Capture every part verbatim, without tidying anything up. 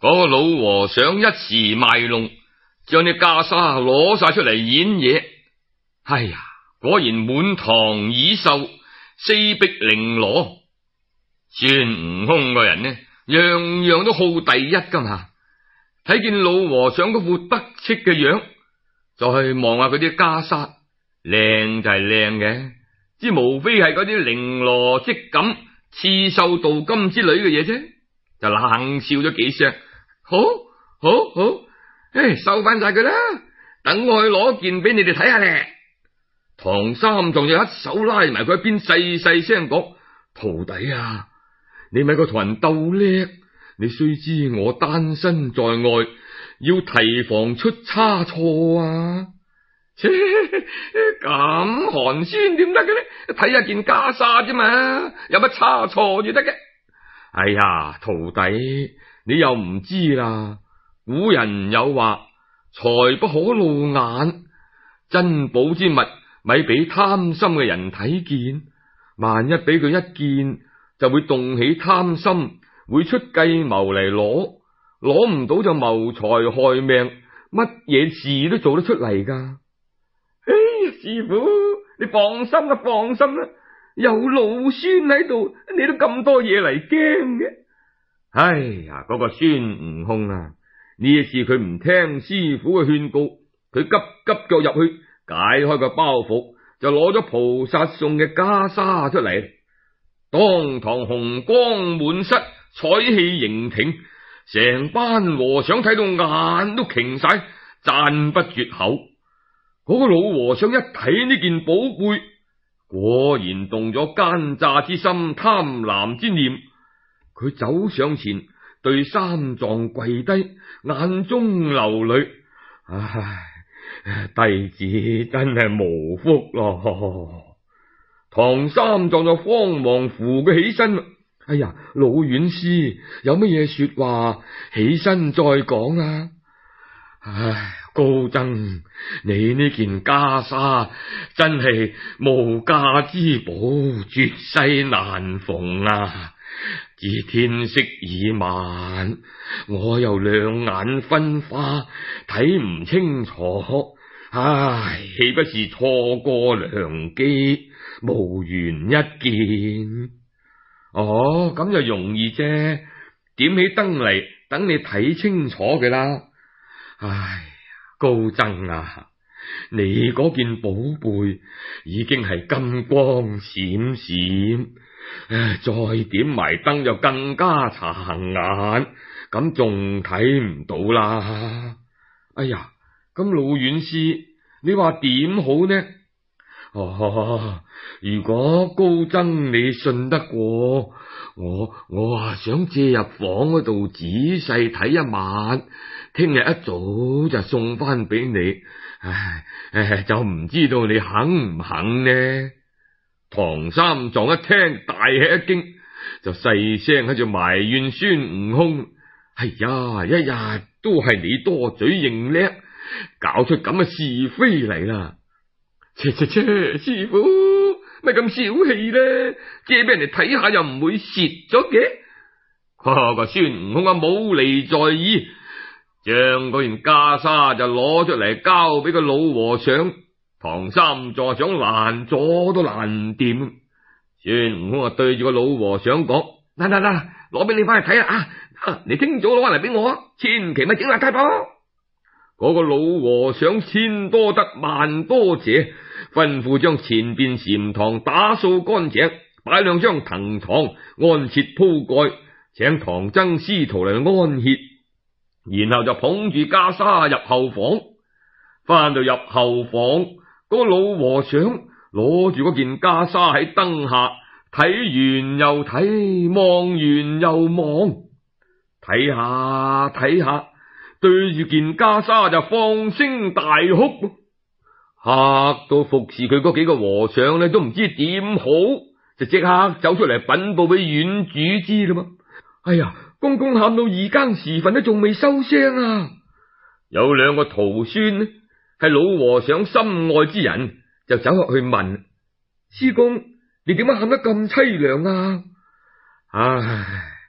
嗰個老和尚一時賣弄，將啲袈裟攞晒出嚟演嘢。哎呀，果然滿堂綺繡，四壁綾羅。孫悟空個人呢，樣樣都好第一噶嘛。睇見老和尚嗰副得戚嘅樣，再望下嗰啲袈裟，靚就係靚嘅，之無非係嗰啲綾羅織錦、刺繡鍍金之類嘅嘢啫，就冷笑咗幾聲。好，好，好，唉，收翻晒佢啦，等我去攞件俾你哋睇下咧。唐三藏就一手拉埋佢一邊，細細聲講：徒弟啊，你咪個同人鬥叻，你須知我單身在外，要提防出差錯啊！切，咁寒酸點得嘅咧？睇下件袈裟啫嘛，有乜差錯至得嘅？哎呀，徒弟，你又唔知啦。古人有話：財不可露眼，珍寶之物咪俾貪心嘅人睇見。萬一俾佢一見，就會動起貪心，會出計謀嚟攞，攞唔到就謀財害命，乜嘢事都做得出嚟噶。哎呀，師傅，你放心啦，放心啦，有老孫喺度，你都咁多嘢嚟驚嘅。哎呀，嗰個孫悟空啊，呢一次佢唔聽師傅嘅勸告，佢急急腳入去解開個包袱，就攞咗菩薩送嘅袈裟出嚟。當堂紅光滿室，彩氣盈庭，成班和尚睇到眼都擎晒，讚不絕口。嗰個老和尚一睇呢件寶貝，果然動咗奸詐之心、貪婪之念。佢走上前，對三藏跪低，眼中流淚。唉，弟子真係無福咯。唐三藏就慌忙扶佢起身。哎呀，老院師，有乜嘢說話，起身再講啊！唉，高僧，你呢件袈裟真係無價之寶，絕世難逢啊！自天色已晚，我又兩眼昏花，睇唔清楚。唉，豈不是錯過良機，無緣一見？哦，咁就容易啫，點起燈嚟，等你睇清楚嘅啦。唉，高僧啊，你嗰件寶貝已經係金光閃閃，唉，再點埋燈就更加殘眼，咁仲睇唔到啦。哎呀，咁老院師，你話點好呢？哦，如果高僧你信得過，我我啊想借入房嗰度仔細睇一晚，聽日一早就送翻俾你。唉，唉，就唔知道你肯唔肯呢？唐三藏一聽大吃一驚，就細聲喺度埋怨孫悟空：哎呀，一日都係你多嘴認叻，搞出咁嘅是非嚟啦！切切切，師傅咪咁小氣咧，借俾人哋睇下又唔會蝕咗嘅。嗰個孫悟空啊，冇理在意，將嗰件袈裟就攞出嚟交俾個老和尚。唐三藏想攔阻都攔唔掂。孫悟空啊，對住個老和尚講：嗱嗱嗱，攞俾你翻去睇下啊！你聽早攞翻嚟俾我啊，千祈咪整邋遢噃。嗰個老和尚千多得萬多謝，吩咐將前邊禪堂打掃乾淨，擺兩張藤床，安設鋪蓋，請唐僧師徒嚟安歇。然後就捧住袈裟入後房。翻到入後房，嗰個老和尚攞住嗰件袈裟喺燈下睇完又睇，望完又望，睇下睇下，對住件袈裟就放聲大哭，嚇到服侍佢嗰幾個和尚咧都唔知點好，就即刻走出嚟稟報俾院主知啦嘛。哎呀，公公喊到二更時分都仲未收聲啊！有兩個徒孫呢，係老和尚心愛之人，就走入去問：師公，你點解喊得咁淒涼啊？唉，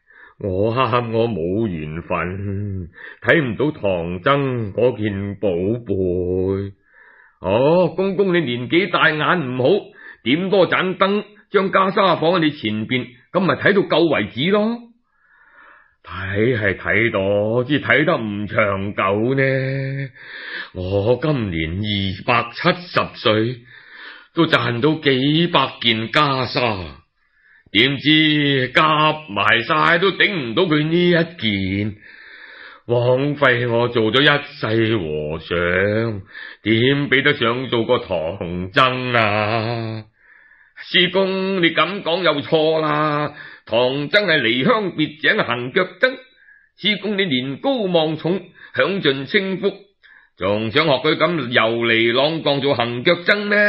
我喊我冇緣分，睇唔到唐僧嗰件寶貝。 哦，公公你年紀大眼唔好，點多盞燈將袈裟放喺你前邊，咁咪睇到夠為止咯。 睇係睇到，只睇得唔長久呢。我今年二百七十歲，都賺到幾百件袈裟，點知夾埋晒都頂唔到佢呢一件，枉費我做咗一世和尚，點比得上做個唐僧啊？ 師公，你咁講又錯啦。唐僧係離鄉別井嘅行腳僧，師公你年高望重，享盡清福，仲想學佢咁遊離浪蕩做行腳僧咩？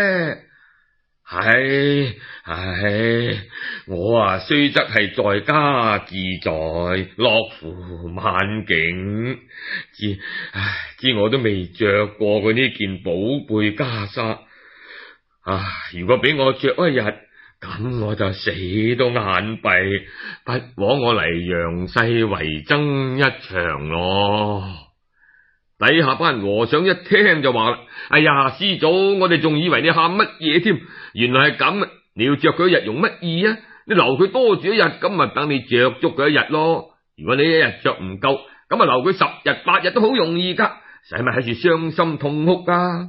唉唉，我啊雖則係在家自在，樂乎晚景，知唉知我都未着過佢呢件寶貝袈裟。啊！如果俾我着一日，咁我就死都眼閉，不枉我嚟陽世為僧一場咯。 底下班和尚一聽就話啦：哎呀，師祖，我哋仲以為你喊乜嘢添，原來係咁。你要着佢一日容乜易啊？你留佢多住一日，咁咪等你着足佢一日咯。如果你一日着唔夠，咁啊留佢十日八日都好容易噶，使咪喺處傷心痛哭啊？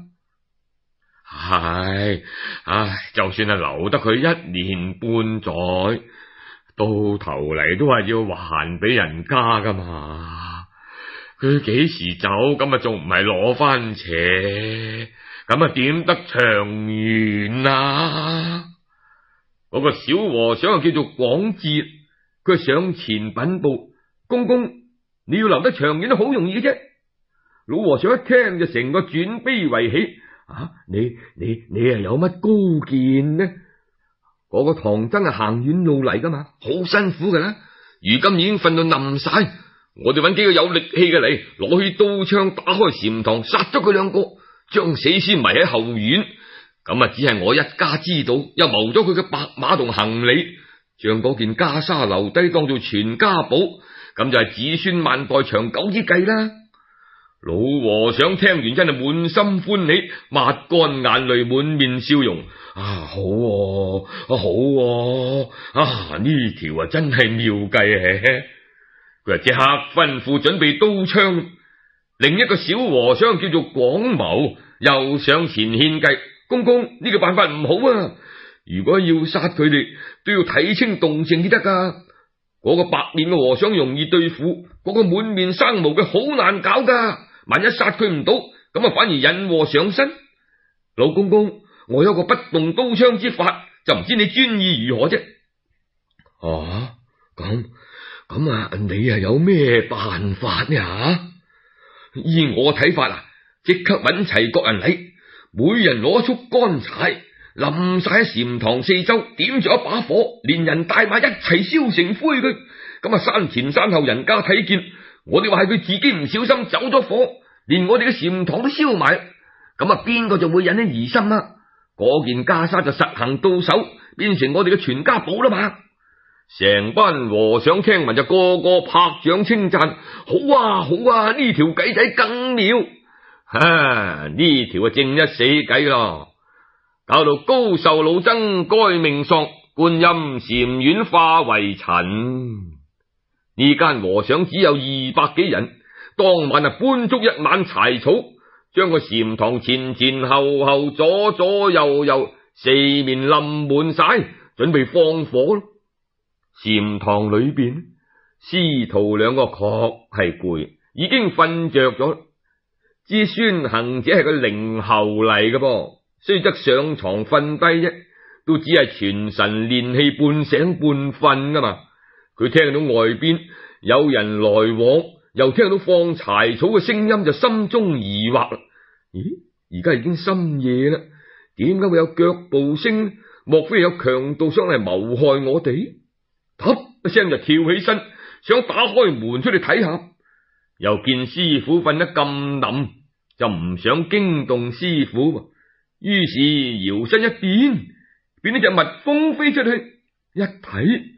唉唉，就算係留得佢一年半載，到頭嚟都係要還俾人家噶嘛。佢幾時走，咁啊仲唔係攞翻邪？咁啊點得長遠啊？ 嗰個小和尚叫做廣智，佢上前稟報：公公，你要留得長遠都好容易嘅啫。老和尚一聽就成個轉悲為喜。啊！你你你係有乜高見呢？嗰個唐僧係行遠路嚟噶嘛，好辛苦噶啦。如今已經瞓到冧晒，我哋揾幾個有力氣嘅嚟，攞起刀槍打開禪堂，殺咗佢兩個，將死屍埋喺後院。咁啊，只係我一家知道，又謀咗佢嘅白馬同行李，將嗰件袈裟留低當做全家寶，咁就係子孫萬代長久之計啦。老和尚聽完真係滿心歡喜，抹乾眼淚，滿面笑容。啊，好啊，啊好啊，啊呢條啊真係妙計啊！佢即刻吩咐準備刀槍。另一個小和尚叫做廣謀，又上前獻計：公公，呢個辦法唔好啊！如果要殺佢哋，都要睇清動靜至得噶。嗰個白面嘅和尚容易對付，嗰個滿面生毛嘅好難搞噶。萬一殺佢唔到，咁啊反而引禍上身。老公公，我有個不動刀槍之法，就唔知你專意如何啫。 啊，咁咁啊，你係有咩辦法呢？吓， 依我睇法啊，即刻揾齊各人嚟，每人攞一束乾柴，淋晒喺禪堂四周，點着一把火，連人帶馬一齊燒成灰佢。咁啊，山前山後人家睇見，我哋話係佢自己唔小心走咗火，連我哋嘅禪堂都燒埋，咁啊邊個就會引起疑心啦？嗰件袈裟就實行到手，變成我哋嘅全家寶啦嘛！成班和尚聽聞就個個拍掌稱讚：好啊好啊，呢條計仔更妙！哈，呢條啊正一死計咯，搞到高壽老僧該命喪，觀音禪院化為塵。呢間和尚只有二百幾人，當晚啊搬足一晚柴草，將個禪堂前前後後左左右右四面冧滿晒，準備放火咯。禪堂裏邊，師徒兩個確係攰，已經瞓着咗。知孫行者係個靈猴嚟嘅噃，雖則上床瞓低啫，都只係全神練氣，半醒半瞓噶嘛。佢聽到外邊有人來往，又聽到放柴草嘅聲音，就心中疑惑啦。咦，而家已經深夜啦，點解會有腳步聲？莫非有強盜上嚟謀害我哋？嗒一聲就跳起身，想打開門出去睇下，又見師傅瞓得咁冧，就唔想驚動師傅，於是搖身一變，變咗隻蜜蜂飛出去。一睇，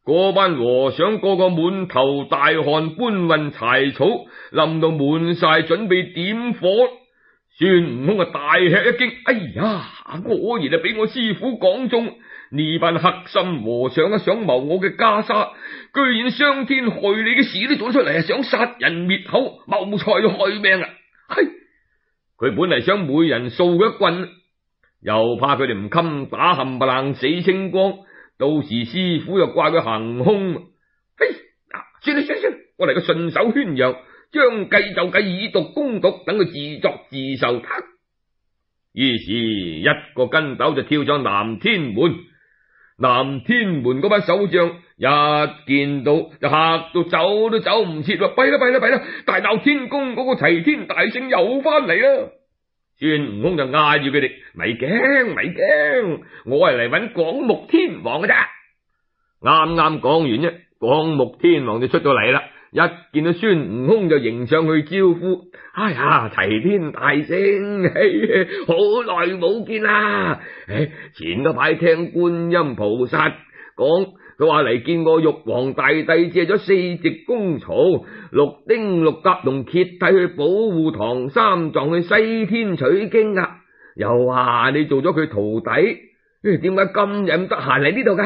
嗰班和尚個個滿頭大汗，搬運柴草，冧到滿晒，準備點火。孫悟空啊，大吃一驚，哎呀，果然係俾我師父講中，呢班黑心和尚啊，想謀我嘅袈裟，居然傷天害理嘅事都做出嚟，想殺人滅口，謀財害命啊！嘿，佢本嚟想每人掃佢一棍，又怕佢哋唔襟打，冚唪唥死清光，到時師父又怪佢行兇。嘿，算啦算啦算啦，我嚟個順手牽羊，將計就計，以毒攻毒，等佢自作自受。於是一個跟斗就跳上南天門。南天門嗰班守將一見到就嚇到走都走唔切，弊啦弊啦弊啦！大鬧天宮嗰個齊天大聖又翻嚟啦！孫悟空就嗌住佢哋：咪驚咪驚，我係嚟搵廣目天王嘅咋！啱啱講完啫，廣目天王就出咗嚟啦。一見到孫悟空就迎上去招呼：哎呀，齊天大聖，好耐冇見啦！誒，前嗰排聽觀音菩薩講，佢話嚟見我玉皇大帝借咗四隻功曹、六丁六甲同揭帝去保護唐三藏去西天取經啊！又話你做咗佢徒弟，點解今日咁得閒嚟呢度噶？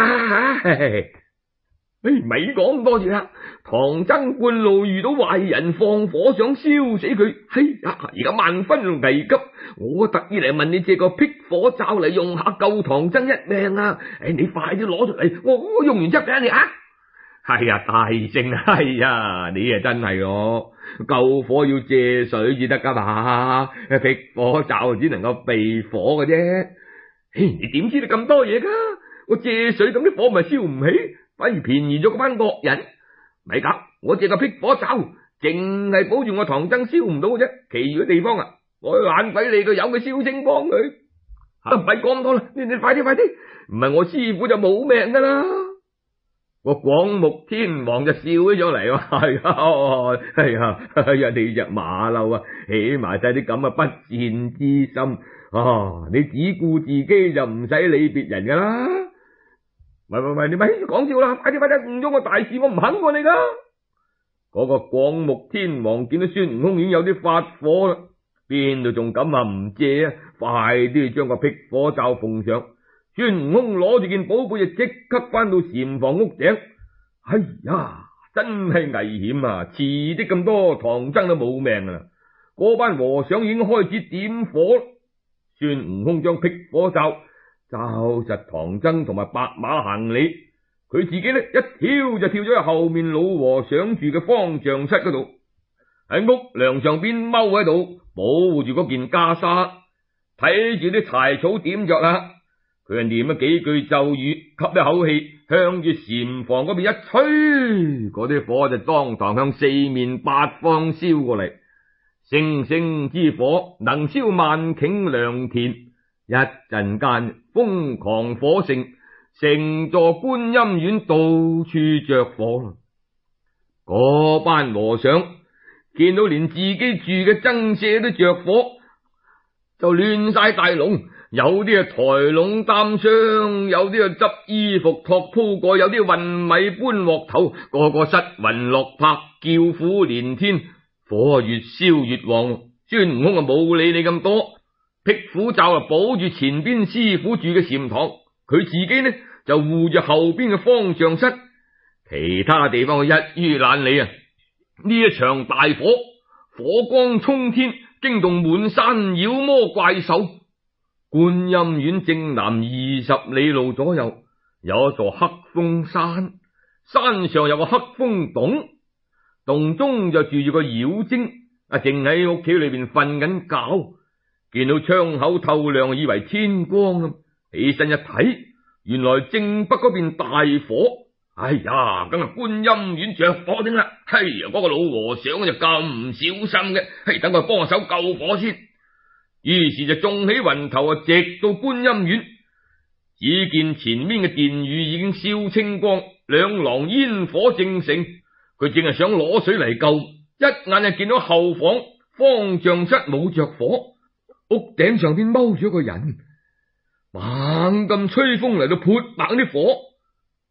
誒，咪講多謝啦！唐僧半路遇到壞人放火想燒死佢，哎呀，而家萬分危急，我特意嚟問你借個辟火罩嚟用下救唐僧一命啊！誒，你快啲攞出嚟，我我用完之後俾你啊！係呀，大聖，係呀，你啊真係我救火要借水至得噶嘛，辟火罩只能夠避火嘅啫。你點知你咁多嘢噶？我借水咁啲火咪燒唔起，反而便宜咗嗰班惡人。咪搞，我借個辟火罩，淨係保住我唐僧燒唔到嘅啫，其餘嘅地方啊，我懶鬼你個有嘅燒清幫佢。唔係講咁多啦，你你快啲快啲，唔係我師父就冇命噶啦！個廣目天王就笑咗上嚟，話係啊，係啊，哎呀，你隻馬騮啊，起埋晒啲咁嘅不善之心啊！你只顧自己就唔使理別人噶啦。喂喂喂，你咪講笑啦！快啲快啲，誤咗個大事，我唔肯過你噶。嗰個廣目天王見到孫悟空已經有啲發火啦，邊度仲敢話唔借啊？快啲將個辟火罩奉上。孫悟空攞住件寶貝就即刻翻到禪房屋頂。哎呀，真係危險啊！遲啲咁多，唐僧都冇命啦。嗰班和尚已經開始點火。孫悟空將辟火罩罩實唐僧同埋白馬行李，佢自己呢一跳就跳咗去後面老和尚住嘅方丈室嗰度，喺屋梁上邊踎喺度保護住嗰件袈裟，睇住啲柴草點着啦。佢係念咗幾句咒語，吸一口氣，向住禪房嗰邊一吹，嗰啲火就當堂向四面八方燒過嚟。星星之火能燒萬頃良田，一陣間瘋狂火盛，成座觀音院到處着火。嗰班和尚見到連自己住嘅僧舍都着火，就亂晒大龍，有啲啊抬籠擔箱，有啲啊執衣服托鋪蓋，有啲運米搬鑊頭，個個失魂落魄，叫苦連天，火越燒越旺。孫悟空啊冇理你咁多，辟火罩啊保住前邊師傅住嘅禪堂，佢自己呢就護住後邊嘅方丈室，其他地方一於懶理啊！呢一場大火，火光衝天，驚動滿山妖魔怪獸。觀音院正南二十里路左右有一座黑風山，山上有個黑風洞，洞中就住住個妖精，啊正喺屋企裏邊瞓緊覺，見到窗口透亮，以為天光啊，起身一睇，原來正北嗰邊大火，哎呀，梗係觀音院着火添啦！嘿呀，嗰個老和尚就咁唔小心嘅，嘿，等佢幫手救火先。於是就縱起雲頭啊，直到觀音院，只見前面嘅殿宇已經燒清光，兩廊煙火正盛，佢淨係想攞水嚟救，一眼就見到後房方丈室冇着火，屋頂上邊踎住一個人，猛咁吹風嚟到潑猛啲火。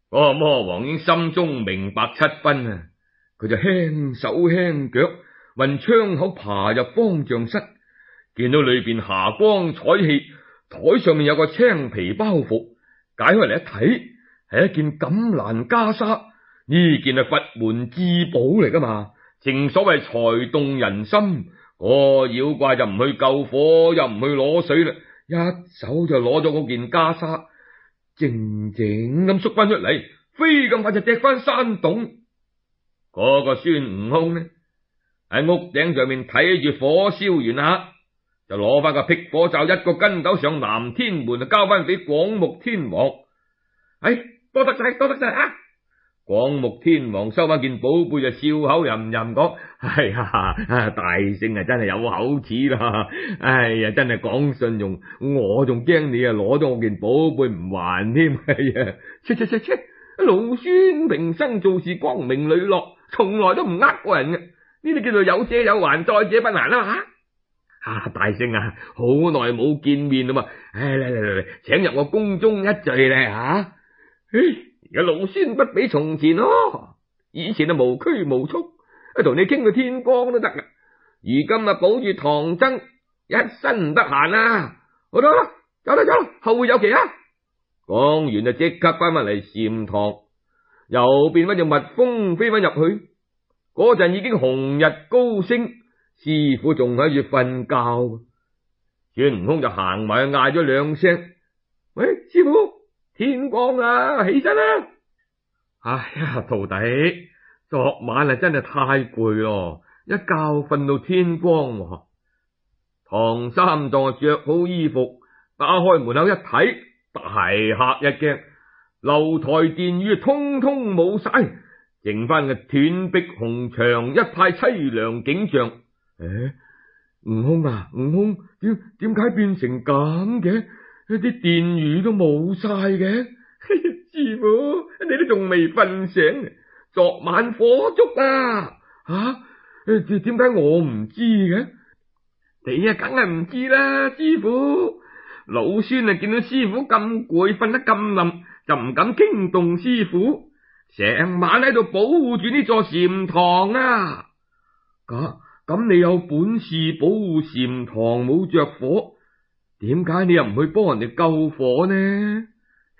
嗰個魔王已經心中明白七分啊，佢就輕手輕腳運窗口爬入方丈室，見到裏邊霞光彩氣，台上面有個青皮包袱，解開嚟一睇，係一件錦蘭袈裟，呢件係佛門至寶嚟噶嘛。正所謂財動人心，個妖怪就唔去救火，又唔去攞水啦，一手就攞咗嗰件袈裟，靜靜咁縮翻出嚟，飛咁快就趯翻山洞。嗰、那個孫悟空呢，喺屋頂上面睇住火燒完啦，就攞翻個辟火罩，一個筋斗上南天門，就交翻俾廣目天王。哎，多得晒，多得晒啊！廣目天王收翻件寶貝就笑口吟吟講：哎呀，大聖啊，真係有口齒啦！哎呀，真係講信用，我仲驚你啊攞咗我件寶貝唔還添。哎呀，切切切切，老孫平生做事光明磊落，從來都唔呃過人嘅，呢啲叫做有借有還，再借不難啦嘛！啊，大聖啊，好耐冇見面啦嘛！唉，嚟嚟嚟嚟，請入我宮中一聚咧吓！唉，而家老孫不比從前咯，以前啊無拘無束，同你傾到天光都得噶，如今啊保住唐僧一身唔得閒啊！好啦，走啦走啦，後會有期啊！講完就即刻翻返嚟禪堂，又變翻隻蜜蜂飛翻入去。嗰陣已經紅日高升，師傅仲喺住瞓覺，孫悟空就行埋去嗌咗兩聲：喂，師傅，天光啦，起身啦！哎呀，徒弟，昨晚啊真係太攰咯，一覺瞓到天光喎。唐三藏啊着好衣服，打開門口一睇，大嚇一驚，樓台殿宇通通冇晒，剩翻個斷壁紅牆，一派淒涼景象。誒，悟空啊，悟空，點點解變成咁嘅？一啲殿宇都冇晒嘅。師傅，你都仲未瞓醒，昨晚火燭啊！吓、啊，誒，點解我唔知嘅？你啊，梗係唔知啦，師傅。老孫啊，見到師傅咁攰，瞓得咁冧，就唔敢驚動師傅，成晚喺度保護住呢座禪堂啊！咁咁，你有本事保護禪堂冇着火，點解你又唔去幫人哋救火呢？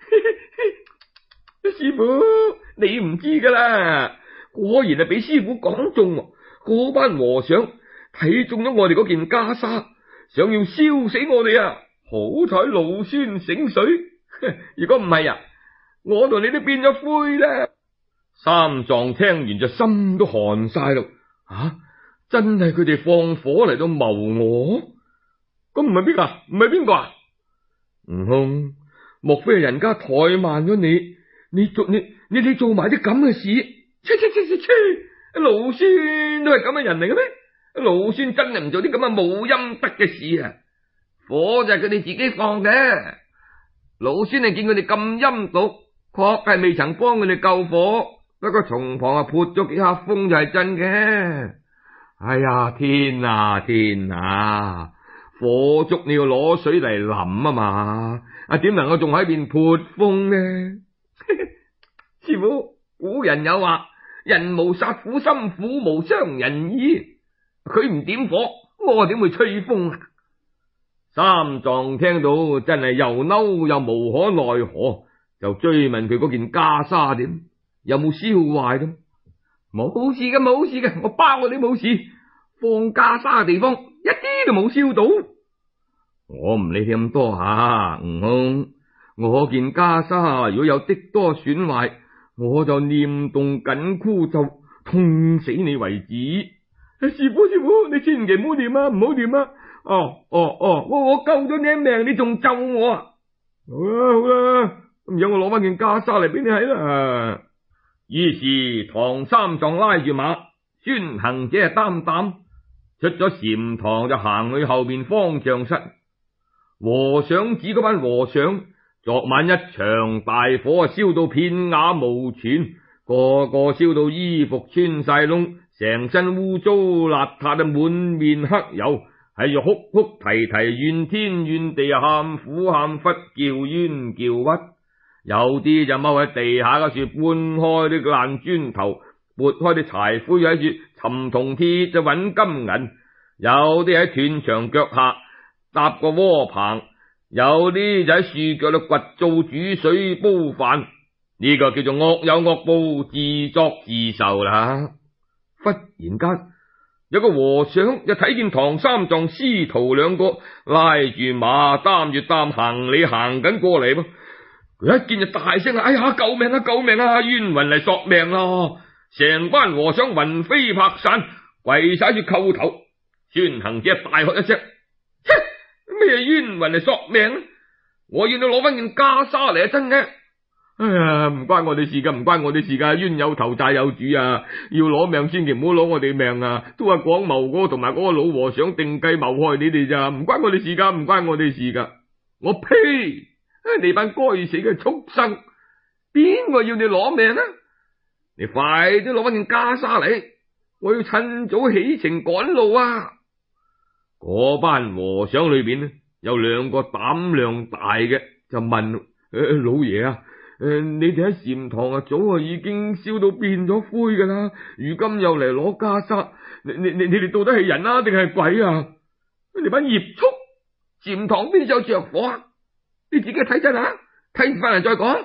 師傅，你唔知噶啦，果然係俾師傅講中，嗰班和尚睇中咗我哋嗰件袈裟，想要燒死我哋啊！好彩老孫醒水，如果唔係啊，我同你都變咗灰啦！三藏聽完就心都寒晒咯，啊！真係佢哋放火嚟到謀我，咁唔係邊個？唔係邊個啊？悟空，莫非係人家怠慢咗你？你做你你你做埋啲咁嘅事？切切切切切！老孫都係咁嘅人嚟嘅咩？老孫真係唔做啲咁嘅冇陰德嘅事啊！火就係佢哋自己放嘅，老孫係見佢哋咁陰毒，確係未曾幫佢哋救火，不過從旁啊潑咗幾下風就係真嘅。哎呀，天啊天啊！火燭你要攞水嚟淋啊嘛，啊點能夠仲喺邊潑風呢？師傅，古人有話，人無殺虎心，虎無傷人意。佢唔點火，我點會吹風啊？三藏聽到真係又嬲又無可奈何，就追問佢嗰件袈裟點，有冇燒壞咁？冇事嘅，冇事嘅，我包你冇事。放袈裟嘅地方一啲都冇燒到。我唔理你咁多吓，悟空，我件袈裟如果有啲多損壞，我就念動緊箍咒，痛死你為止。師傅師傅，你千祈唔好念啊，唔好念啊！哦哦哦，我我救咗你一命，你仲咒我啊？好啦好啦，咁由我攞翻件袈裟嚟俾你睇啦。於是唐三藏拉住馬，孫行者係擔擔出咗禪堂，就行去後面方丈室。和尚指嗰班和尚，昨晚一場大火啊，燒到片瓦無存，個個燒到衣服穿晒窿，成身污糟邋遢啊，滿面黑油，喺度哭哭啼啼，怨天怨地啊，喊苦喊忽，叫冤叫屈。 有啲就踎喺地下嗰處搬開啲爛磚頭，撥開啲柴灰喺處尋銅鐵就揾金銀，有啲喺斷牆腳下搭個窩棚，有啲就喺樹腳度掘灶煮水煲飯，呢、這個叫做惡有惡報，自作自受啦。忽然間有個和尚就睇見唐三藏師徒兩個拉住馬擔住擔行李行緊過嚟噃，佢一見就大聲啦：哎呀，救命啊，救命啊，冤魂嚟索命咯！成班和尚魂飛魄散，跪晒住叩頭。孫行者大喝一聲：咩冤魂嚟索命？我要你攞翻件袈裟嚟啊！真嘅。哎呀，唔關我哋事噶，唔關我哋事噶，冤有頭債有主啊！要攞命千祈唔好攞我哋命啊！都話廣謀嗰個同埋嗰個老和尚定計謀害你哋咋，唔關我哋事噶，唔關我哋事噶！我呸！你班該死嘅畜生，邊個要你攞命啊？你快啲攞翻件袈裟嚟，我要趁早起程趕路啊！嗰班和尚裏邊呢，有兩個膽量大嘅，就問：呃、老爺啊！誒、呃，你哋喺禪堂啊，早啊已經燒到變咗灰噶啦，如今又嚟攞袈裟，你你你你哋到底係人啊定係鬼啊？你班孽畜，禪堂邊有着火啊？你自己睇真啊，睇翻嚟再講。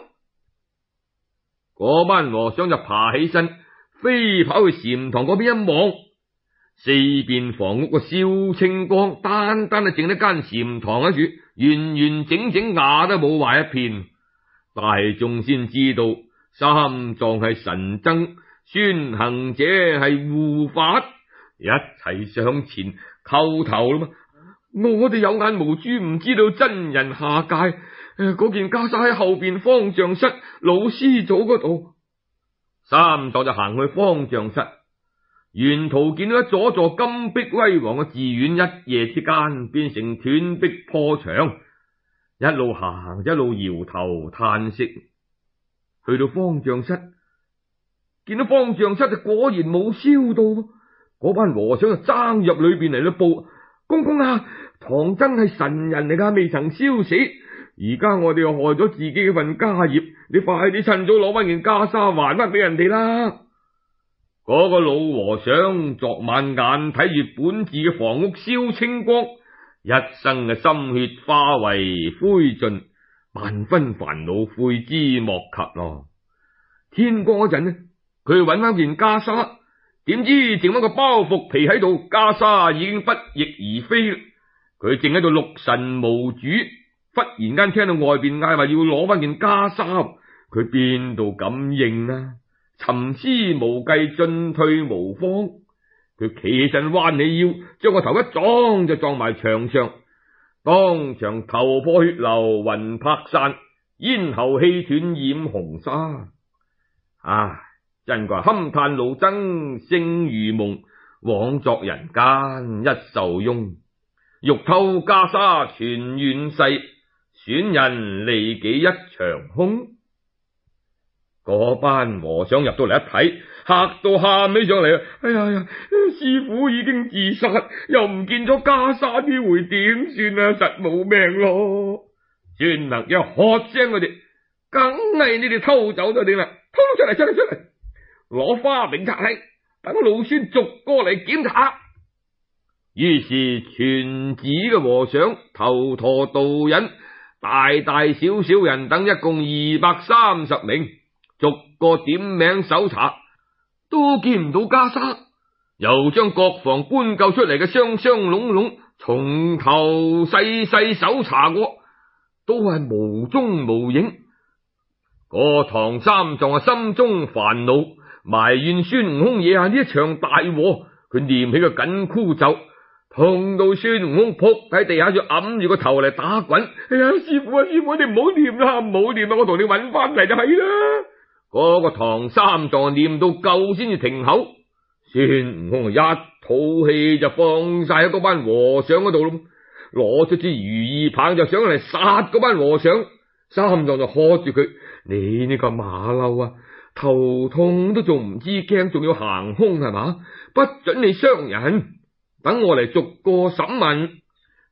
嗰班和尚就爬起身，飛跑去禪堂嗰邊一望，四邊房屋個燒清光，單單係淨一間禪堂喺處，完完整整瓦都冇壞一片。大眾先知道三藏係神僧，孫行者係護法，一齊上前叩頭啦嘛！我哋有眼無珠，唔知道真人下界。誒、呃，嗰件袈裟喺後邊方丈室老師祖嗰度。三藏就行去方丈室，沿途見到一座座金碧輝煌嘅寺院，一夜之間變成斷壁破牆。一路行一路搖頭嘆息，去到方丈室，見到方丈室就果然冇燒到，嗰班和尚就爭入裏邊嚟到報：公公啊，唐僧係神人嚟噶，未曾燒死，而家我哋又害咗自己嘅份家業，你快啲趁早攞翻件袈裟還翻俾人哋啦！嗰個老和尚昨晚眼睇住本寺嘅房屋燒清光，一生嘅心血化為灰燼，萬分煩惱，悔之莫及咯。天光嗰陣呢，佢揾翻件袈裟，點知剩翻個包袱皮喺度，袈裟已經不翼而飛。佢正喺度六神無主，忽然間聽到外邊嗌話要攞翻件袈裟，佢邊度敢應啊？沉思無計，進退無方。佢企起身彎起腰，將個頭一撞就撞埋牆上，當場頭破血流，魂魄散，咽喉氣斷染紅紗。唉，真怪堪嘆老僧性如夢，枉作人間一壽翁。欲偷袈裟全願世，損人利己一場空。嗰班和尚入到嚟一睇，嚇到喊起上嚟啊！哎呀呀，師父已經自殺，又唔見咗袈裟，呢回點算啊？實冇命咯！孫行者喝聲佢哋，梗係你哋偷走咗點啦？偷出嚟，出嚟，出嚟，攞花柄擦嚟，等老孫逐個嚟檢查。於是全寺嘅和尚、頭陀、道人、大大小小人等，一共二百三十名，逐個點名搜查，都見唔到袈裟，又將各房搬救出嚟嘅箱箱籠籠從頭細細搜查過，都係無蹤無影。個唐三藏啊，心中煩惱，埋怨孫悟空惹下呢一場大禍，佢念起個緊箍咒，痛到孫悟空撲喺地下，就揞住個頭嚟打滾。哎呀，師父啊，師父，你唔好念啦，唔好念啦，我同你搵翻嚟就係啦。嗰個唐三藏念到夠先至停口，孫悟空一吐氣就放晒喺嗰班和尚嗰度咯，攞出支如意棒就想嚟殺嗰班和尚。三藏就喝住佢：你呢個馬騮啊，頭痛都仲唔知驚，仲要行兇係嘛？不准你傷人，等我嚟逐個審問。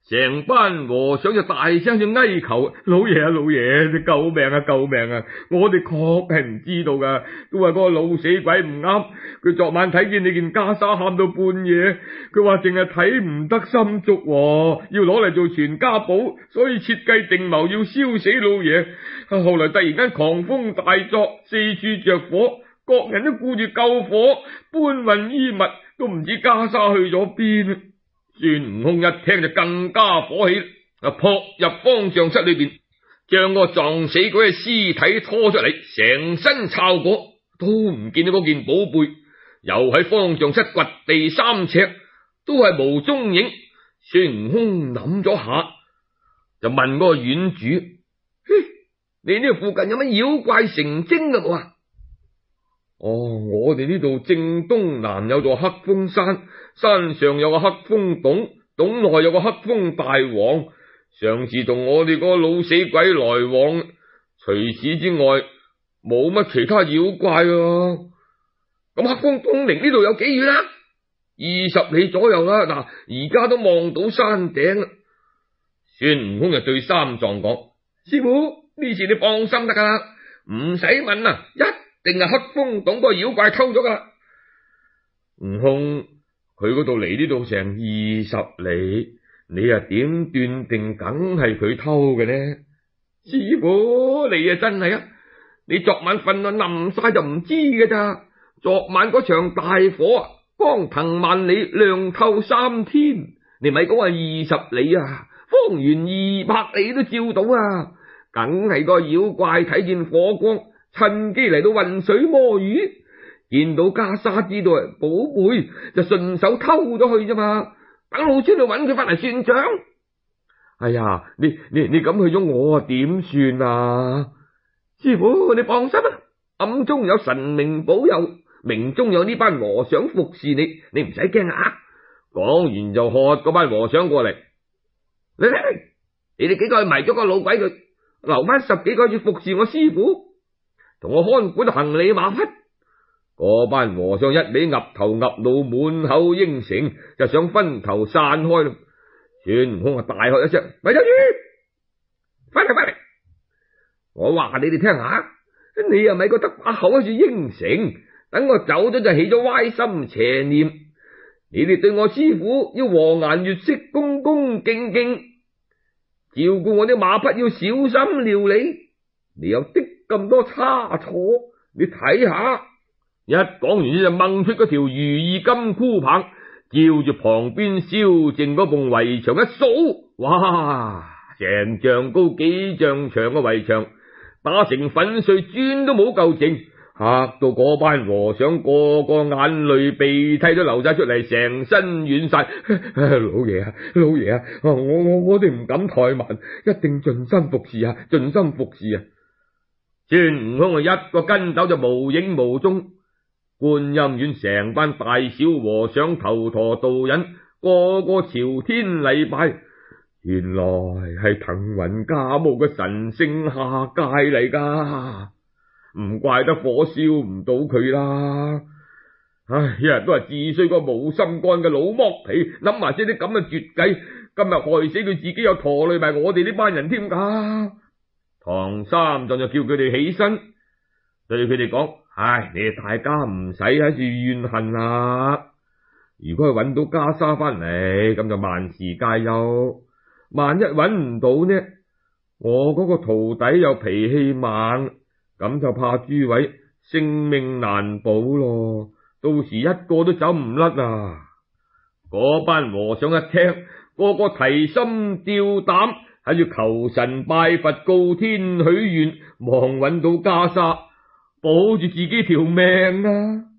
成班和尚就大聲就哀求：老爺啊，老爺，你救命啊，救命啊！我哋確係唔知道噶，都話嗰個老死鬼唔啱。佢昨晚睇見你件袈裟喊到半夜，佢話淨係睇唔得心足，要攞嚟做傳家寶，所以設計定謀要燒死老爺。後來突然間狂風大作，四處着火，各人都顧住救火，搬運衣物，都唔知袈裟去咗邊。孫悟空一聽就更加火氣，啊撲入方丈室裏邊，將個撞死鬼嘅屍體拖出嚟，成身抄過，都唔見到嗰件寶貝，又喺方丈室掘地三尺，都係無蹤影。孫悟空諗咗下，就問嗰個院主：你呢度附近有乜妖怪成精噶？話哦，我哋呢度正東南有座黑風山，山上有個黑風洞，洞內有個黑風大王，上次同我哋嗰個老死鬼來往，除此之外冇乜其他妖怪啊。咁黑風洞離呢度有幾遠啊？二十里左右啦。嗱，而家都望到山頂啦。孫悟空就對三藏講：師傅，呢次你放心得噶啦，唔使問啊，一定係黑風洞嗰個妖怪偷咗噶。悟空，佢嗰度離呢度成二十里，你又點斷定梗係佢偷嘅呢？師傅，你啊真係啊，你昨晚瞓到冧晒就唔知嘅咋。昨晚嗰場大火啊，光藤萬里，亮透三天，你咪講話二十里啊，方圓二百里都照到啊，梗係個妖怪睇見火光，趁機嚟到渾水摸魚，見到袈裟知道係寶貝，就順手偷咗去啫嘛。等老孫去揾佢翻嚟算賬。哎呀，你你你咁去咗我啊點算啊？師傅，你放心啊，暗中有神明保佑，明中有呢班和尚服侍你，你唔使驚啊。講完就喝嗰班和尚過嚟，嚟嚟嚟，你哋幾個去埋咗個老鬼佢，留翻十幾個月服侍我師傅，同我看管行李馬匹。嗰班和尚一味岌頭岌腦，滿口應承，就想分頭散開啦。孫悟空啊大喝一聲：咪走住，翻嚟翻嚟！我話你哋聽下，你又咪覺得把口喺度應承，等我走咗就起咗歪心邪念。你哋對我師傅要和顏悅色，恭恭敬敬，照顧我啲馬匹要小心料理。你有啲咁多差錯，你睇下。一講完就掹出嗰條如意金箍棒，照住旁邊燒淨嗰埲圍牆一掃，哇！成丈高幾丈長嘅圍牆打成粉碎，磚都冇夠剩，嚇到嗰班和尚個個眼淚鼻涕都流晒出嚟，成身軟晒。老爺啊，老爺啊，我我我哋唔敢怠慢，一定盡心服侍啊，盡心服侍啊！孫悟空啊，一個跟斗就無影無蹤。觀音院成班大小和尚頭陀道人，個個朝天禮拜，原來係騰雲駕霧嘅神聖下界嚟噶，唔怪得火燒唔到佢啦。唉，一日都係自衰個冇心肝嘅老剝皮，諗埋些啲咁嘅絕計，今日害死佢自己，又拖累埋我哋呢班人添噶。唐三藏就叫佢哋起身，對佢哋講：唉，你哋大家唔使喺住怨恨啦。如果係揾到袈裟翻嚟，咁就萬事皆休。萬一揾唔到呢，我嗰個徒弟又脾氣猛，咁就怕諸位性命難保咯。到時一個都走唔甩啊！嗰班和尚一聽，個個提心吊膽，喺度求神拜佛告天許願，望揾到袈裟，保住自己條命啊！